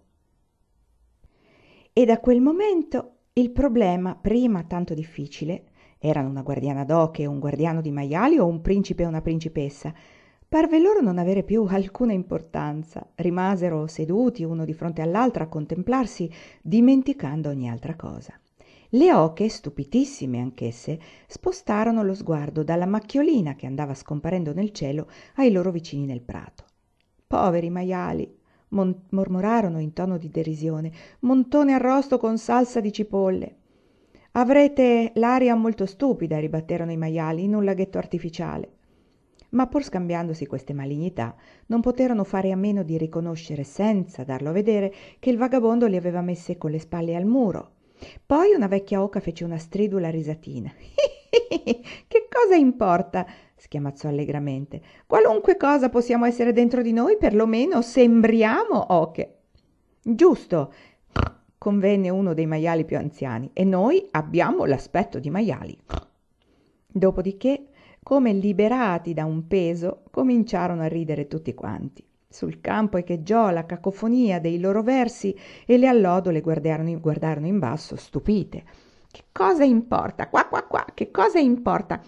E da quel momento il problema, prima tanto difficile, erano una guardiana d'oche e un guardiano di maiali o un principe e una principessa, parve loro non avere più alcuna importanza. Rimasero seduti uno di fronte all'altra a contemplarsi, dimenticando ogni altra cosa. Le oche, stupitissime anch'esse, spostarono lo sguardo dalla macchiolina che andava scomparendo nel cielo ai loro vicini nel prato. «Poveri maiali!» mon- mormorarono in tono di derisione. «Montone arrosto con salsa di cipolle!» «Avrete l'aria molto stupida», ribatterono i maiali, «in un laghetto artificiale». Ma pur scambiandosi queste malignità, non poterono fare a meno di riconoscere, senza darlo a vedere, che il vagabondo li aveva messe con le spalle al muro. Poi una vecchia oca fece una stridula risatina. «Che cosa importa?» schiamazzò allegramente. «Qualunque cosa possiamo essere dentro di noi, perlomeno sembriamo oche». «Giusto», convenne uno dei maiali più anziani, «e noi abbiamo l'aspetto di maiali». Dopodiché, come liberati da un peso, cominciarono a ridere tutti quanti. Sul campo echeggiò la cacofonia dei loro versi e le allodole guardarono, guardarono in basso, stupite. «Che cosa importa? Qua qua qua, che cosa importa?»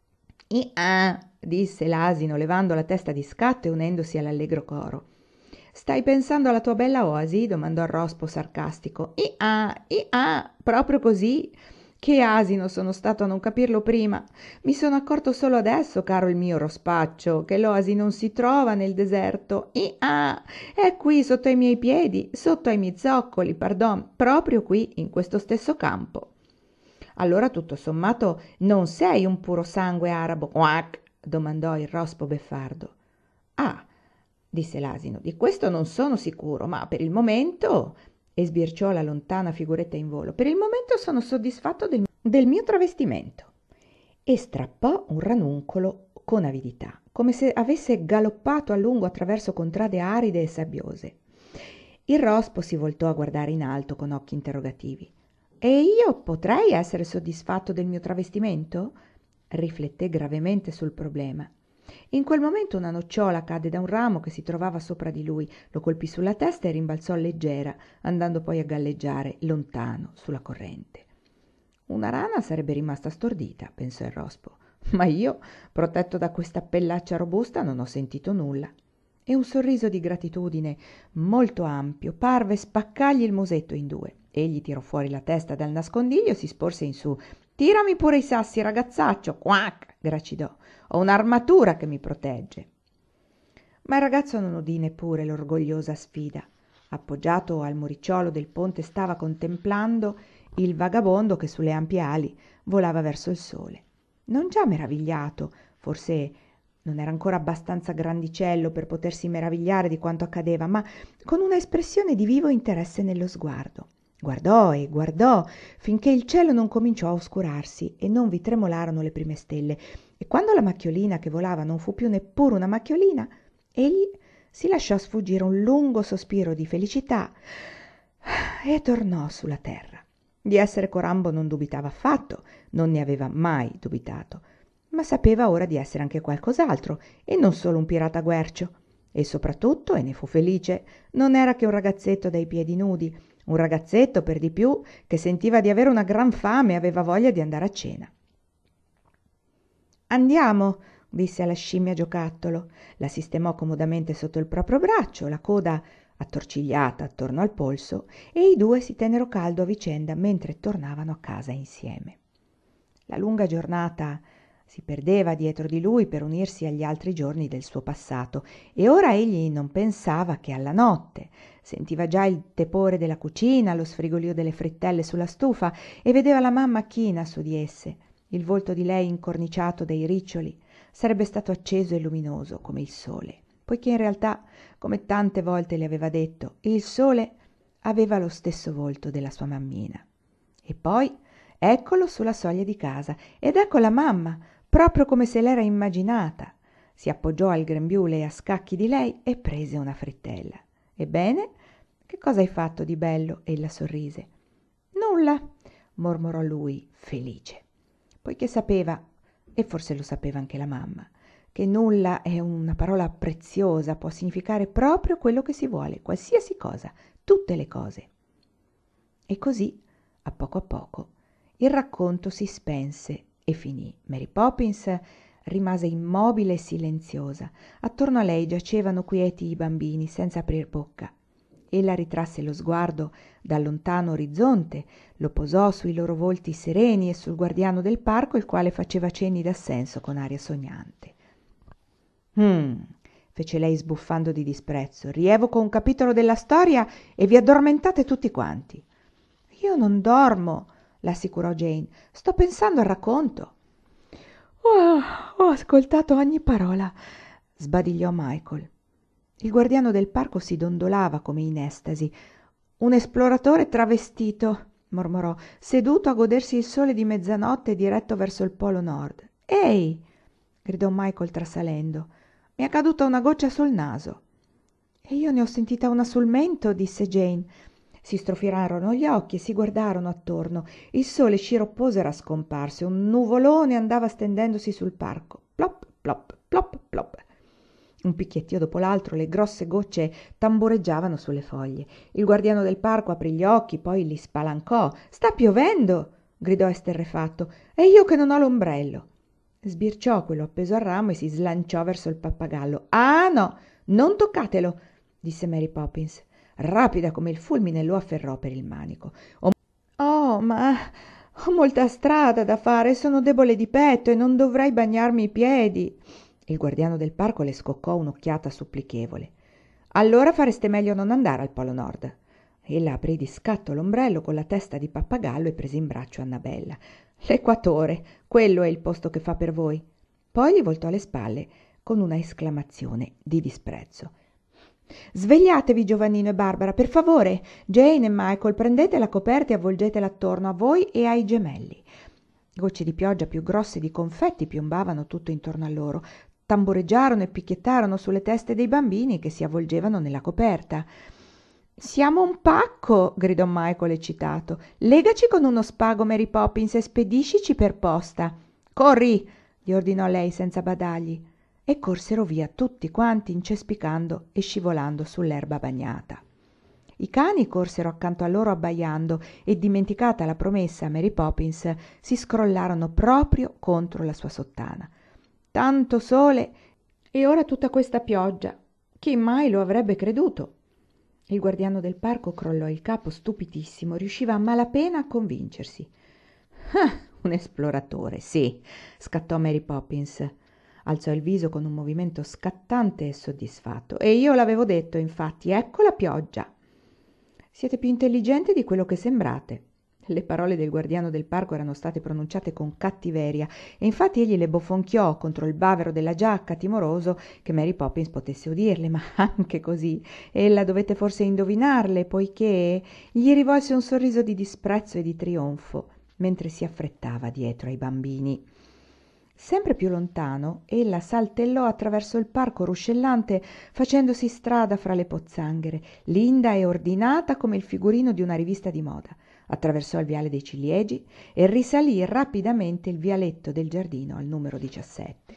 «I-ah», disse l'asino, levando la testa di scatto e unendosi all'allegro coro. Stai pensando alla tua bella oasi? Domandò il rospo sarcastico. I-ah, i-ah, proprio così. Che asino sono stato a non capirlo prima. Mi sono accorto solo adesso, caro il mio rospaccio, che l'oasi non si trova nel deserto. I-ah, è qui sotto i miei piedi, sotto ai miei zoccoli, pardon, proprio qui, in questo stesso campo. Allora, tutto sommato, non sei un puro sangue arabo? Quack! Domandò il rospo beffardo. Ah, disse l'asino, di questo non sono sicuro, ma per il momento, e sbirciò la lontana figuretta in volo, per il momento sono soddisfatto del, del mio travestimento. E strappò un ranuncolo con avidità, come se avesse galoppato a lungo attraverso contrade aride e sabbiose. Il rospo si voltò a guardare in alto con occhi interrogativi. E io potrei essere soddisfatto del mio travestimento? Rifletté gravemente sul problema. In quel momento una nocciola cadde da un ramo che si trovava sopra di lui, lo colpì sulla testa e rimbalzò leggera, andando poi a galleggiare lontano sulla corrente. Una rana sarebbe rimasta stordita, pensò il rospo, ma io, protetto da questa pellaccia robusta, non ho sentito nulla. E un sorriso di gratitudine molto ampio parve spaccargli il musetto in due. Egli tirò fuori la testa dal nascondiglio e si sporse in su. «Tirami pure i sassi, ragazzaccio!» «Quack!» gracidò. «Ho un'armatura che mi protegge!» Ma il ragazzo non udì neppure l'orgogliosa sfida. Appoggiato al muricciolo del ponte stava contemplando il vagabondo che sulle ampie ali volava verso il sole. Non già meravigliato, forse non era ancora abbastanza grandicello per potersi meravigliare di quanto accadeva, ma con una espressione di vivo interesse nello sguardo. Guardò e guardò finché il cielo non cominciò a oscurarsi e non vi tremolarono le prime stelle, e quando la macchiolina che volava non fu più neppure una macchiolina, egli si lasciò sfuggire un lungo sospiro di felicità e tornò sulla terra. Di essere Corambo non dubitava affatto, non ne aveva mai dubitato, ma sapeva ora di essere anche qualcos'altro e non solo un pirata guercio. E soprattutto, e ne fu felice, non era che un ragazzetto dai piedi nudi, un ragazzetto per di più che sentiva di avere una gran fame e aveva voglia di andare a cena. «Andiamo», disse alla scimmia giocattolo, la sistemò comodamente sotto il proprio braccio, la coda attorcigliata attorno al polso, e i due si tennero caldo a vicenda mentre tornavano a casa insieme. La lunga giornata si perdeva dietro di lui per unirsi agli altri giorni del suo passato, e ora egli non pensava che alla notte. Sentiva già il tepore della cucina, lo sfrigolio delle frittelle sulla stufa, e vedeva la mamma china su di esse. Il volto di lei incorniciato dai riccioli sarebbe stato acceso e luminoso come il sole, poiché in realtà, come tante volte le aveva detto, il sole aveva lo stesso volto della sua mammina. E poi eccolo sulla soglia di casa, ed ecco la mamma, proprio come se l'era immaginata. Si appoggiò al grembiule a scacchi di lei e prese una frittella. «Ebbene, che cosa hai fatto di bello?» Ella sorrise. «Nulla», mormorò lui, felice, poiché sapeva, e forse lo sapeva anche la mamma, che nulla è una parola preziosa, può significare proprio quello che si vuole, qualsiasi cosa, tutte le cose. E così, a poco a poco, il racconto si spense e finì. Mary Poppins rimase immobile e silenziosa. Attorno a lei giacevano quieti i bambini, senza aprir bocca. Ella ritrasse lo sguardo dal lontano orizzonte, lo posò sui loro volti sereni e sul guardiano del parco, il quale faceva cenni d'assenso con aria sognante. «Hm», fece lei sbuffando di disprezzo, «rievoco un capitolo della storia e vi addormentate tutti quanti». «Io non dormo», l'assicurò Jane, «sto pensando al racconto». «Oh, ho ascoltato ogni parola», sbadigliò Michael. Il guardiano del parco si dondolava come in estasi. «Un esploratore travestito», mormorò, «seduto a godersi il sole di mezzanotte diretto verso il polo nord». «Ehi!» gridò Michael trasalendo. «Mi è caduta una goccia sul naso». «E io ne ho sentita una sul mento», disse Jane. Si strofiarono gli occhi e si guardarono attorno. Il sole sciropposo era scomparso e un nuvolone andava stendendosi sul parco. Plop, plop, plop, plop. Un picchiettio dopo l'altro, le grosse gocce tambureggiavano sulle foglie. Il guardiano del parco aprì gli occhi, poi li spalancò. «Sta piovendo!» gridò esterrefatto. «E io che non ho l'ombrello!» Sbirciò quello appeso al ramo e si slanciò verso il pappagallo. «Ah no, non toccatelo!» disse Mary Poppins. Rapida come il fulmine lo afferrò per il manico. «Oh, oh ma ho molta strada da fare, sono debole di petto e non dovrei bagnarmi i piedi». Il guardiano del parco le scoccò un'occhiata supplichevole. «Allora fareste meglio a non andare al Polo Nord». Ella aprì di scatto l'ombrello con la testa di pappagallo e prese in braccio Annabella. «L'equatore, quello è il posto che fa per voi». Poi gli voltò le spalle con una esclamazione di disprezzo. «Svegliatevi, Giovannino e Barbara, per favore! Jane e Michael, prendete la coperta e avvolgetela attorno a voi e ai gemelli». Gocce di pioggia più grosse di confetti piombavano tutto intorno a loro, tambureggiarono e picchiettarono sulle teste dei bambini che si avvolgevano nella coperta. «Siamo un pacco!» gridò Michael eccitato. «Legaci con uno spago, Mary Poppins, e spediscici per posta». «Corri!» gli ordinò lei senza badargli, e corsero via tutti quanti incespicando e scivolando sull'erba bagnata. I cani corsero accanto a loro abbaiando e, dimenticata la promessa a Mary Poppins, si scrollarono proprio contro la sua sottana. Tanto sole e ora tutta questa pioggia! Chi mai lo avrebbe creduto? Il guardiano del parco crollò il capo stupidissimo, riusciva a malapena a convincersi. «Ah, un esploratore, sì», scattò Mary Poppins. Alzò il viso con un movimento scattante e soddisfatto. «E io l'avevo detto, infatti, ecco la pioggia». «Siete più intelligenti di quello che sembrate». Le parole del guardiano del parco erano state pronunciate con cattiveria e infatti egli le bofonchiò contro il bavero della giacca timoroso che Mary Poppins potesse udirle, ma anche così ella dovette forse indovinarle, poiché gli rivolse un sorriso di disprezzo e di trionfo mentre si affrettava dietro ai bambini. Sempre più lontano ella saltellò attraverso il parco ruscellante facendosi strada fra le pozzanghere, linda e ordinata come il figurino di una rivista di moda. Attraversò il viale dei ciliegi e risalì rapidamente il vialetto del giardino al numero diciassette.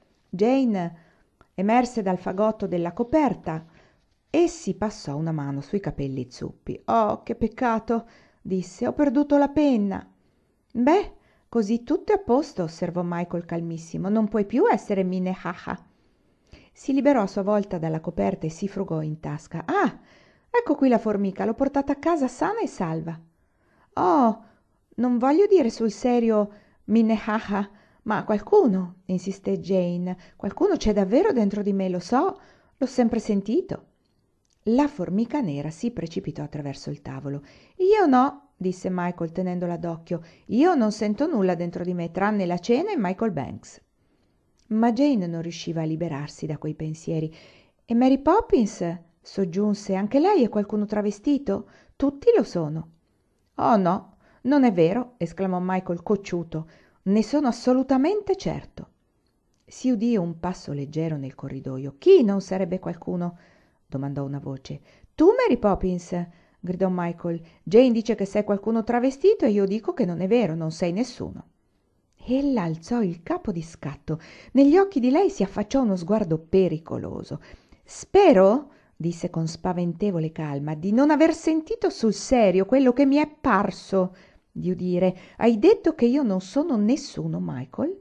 Jane emerse dal fagotto della coperta e si passò una mano sui capelli zuppi. «Oh, che peccato!» disse. «Ho perduto la penna». «Beh, così tutto è a posto», osservò Michael calmissimo. «Non puoi più essere Minnehaha». Si liberò a sua volta dalla coperta e si frugò in tasca. «Ah, ecco qui la formica, l'ho portata a casa sana e salva». «Oh, non voglio dire sul serio Minnehaha, ma qualcuno», insisté Jane. «Qualcuno c'è davvero dentro di me, lo so, l'ho sempre sentito». La formica nera si precipitò attraverso il tavolo. «Io no», disse Michael tenendola d'occhio. «Io non sento nulla dentro di me, tranne la cena e Michael Banks». Ma Jane non riusciva a liberarsi da quei pensieri. «E Mary Poppins?» soggiunse. «Anche lei è qualcuno travestito? Tutti lo sono». «Oh no, non è vero», esclamò Michael cocciuto. «Ne sono assolutamente certo». Si udì un passo leggero nel corridoio. «Chi non sarebbe qualcuno?» domandò una voce. «Tu, Mary Poppins?» gridò Michael. «Jane dice che sei qualcuno travestito e io dico che non è vero, non sei nessuno». Ella alzò il capo di scatto. Negli occhi di lei si affacciò uno sguardo pericoloso. «Spero», disse con spaventevole calma, «di non aver sentito sul serio quello che mi è parso di udire. Hai detto che io non sono nessuno, Michael?»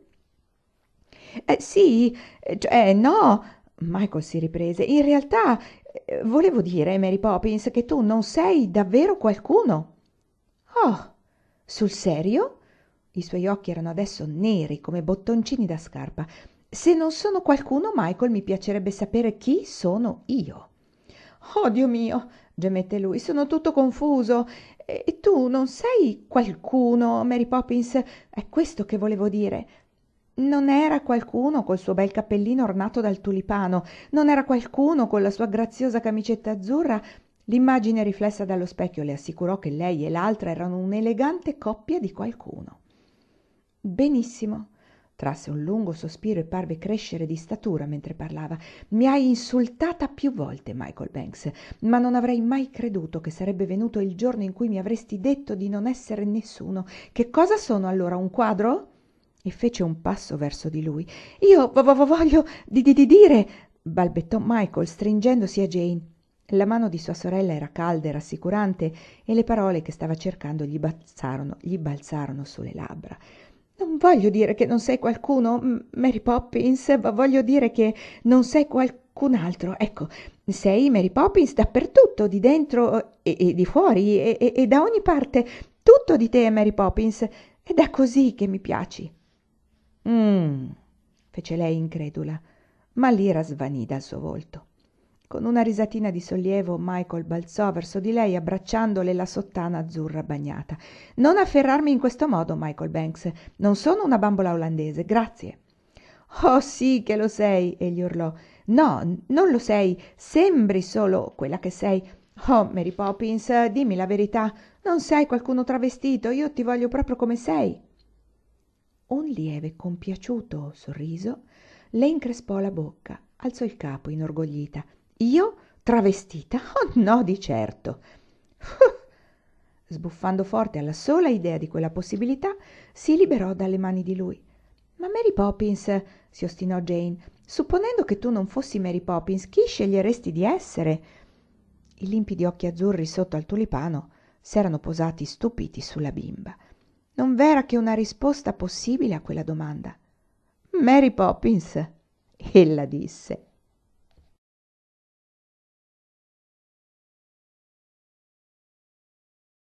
«Eh sì, cioè no», Michael si riprese. «In realtà eh, volevo dire, Mary Poppins, che tu non sei davvero qualcuno». «Oh, sul serio?» I suoi occhi erano adesso neri come bottoncini da scarpa. «Se non sono qualcuno, Michael, mi piacerebbe sapere chi sono io». «Oh, Dio mio!» gemette lui. «Sono tutto confuso. E tu non sei qualcuno, Mary Poppins? È questo che volevo dire. Non era qualcuno col suo bel cappellino ornato dal tulipano, non era qualcuno con la sua graziosa camicetta azzurra». L'immagine riflessa dallo specchio le assicurò che lei e l'altra erano un'elegante coppia di qualcuno. «Benissimo», trasse un lungo sospiro e parve crescere di statura mentre parlava. «Mi hai insultata più volte, Michael Banks, ma non avrei mai creduto che sarebbe venuto il giorno in cui mi avresti detto di non essere nessuno. Che cosa sono allora, un quadro?» E fece un passo verso di lui. «Io voglio di, di, di dire», balbettò Michael stringendosi a Jane. La mano di sua sorella era calda e rassicurante e le parole che stava cercando gli balzarono, gli balzarono sulle labbra. «Non voglio dire che non sei qualcuno, Mary Poppins, ma voglio dire che non sei qualcun altro. Ecco, Sei Mary Poppins dappertutto, di dentro e, e di fuori e, e, e da ogni parte. Tutto di te è Mary Poppins ed è così che mi piaci. Mm, fece lei incredula, ma l'ira svanì dal suo volto. Con una risatina di sollievo Michael balzò verso di lei abbracciandole la sottana azzurra bagnata. Non afferrarmi in questo modo, Michael Banks. Non sono una bambola olandese, grazie. Oh sì che lo sei, egli urlò. No, non lo sei, sembri solo quella che sei. Oh, Mary Poppins, dimmi la verità, non sei qualcuno travestito, io ti voglio proprio come sei. Un lieve compiaciuto sorriso le increspò la bocca, alzò il capo inorgoglita. Io travestita? Oh no, di certo. Sbuffando forte alla sola idea di quella possibilità, si liberò dalle mani di lui. Ma Mary Poppins, si ostinò Jane, supponendo che tu non fossi Mary Poppins, chi sceglieresti di essere? I limpidi occhi azzurri sotto al tulipano s'erano posati stupiti sulla bimba. Non v'era che una risposta possibile a quella domanda. Mary Poppins, ella disse.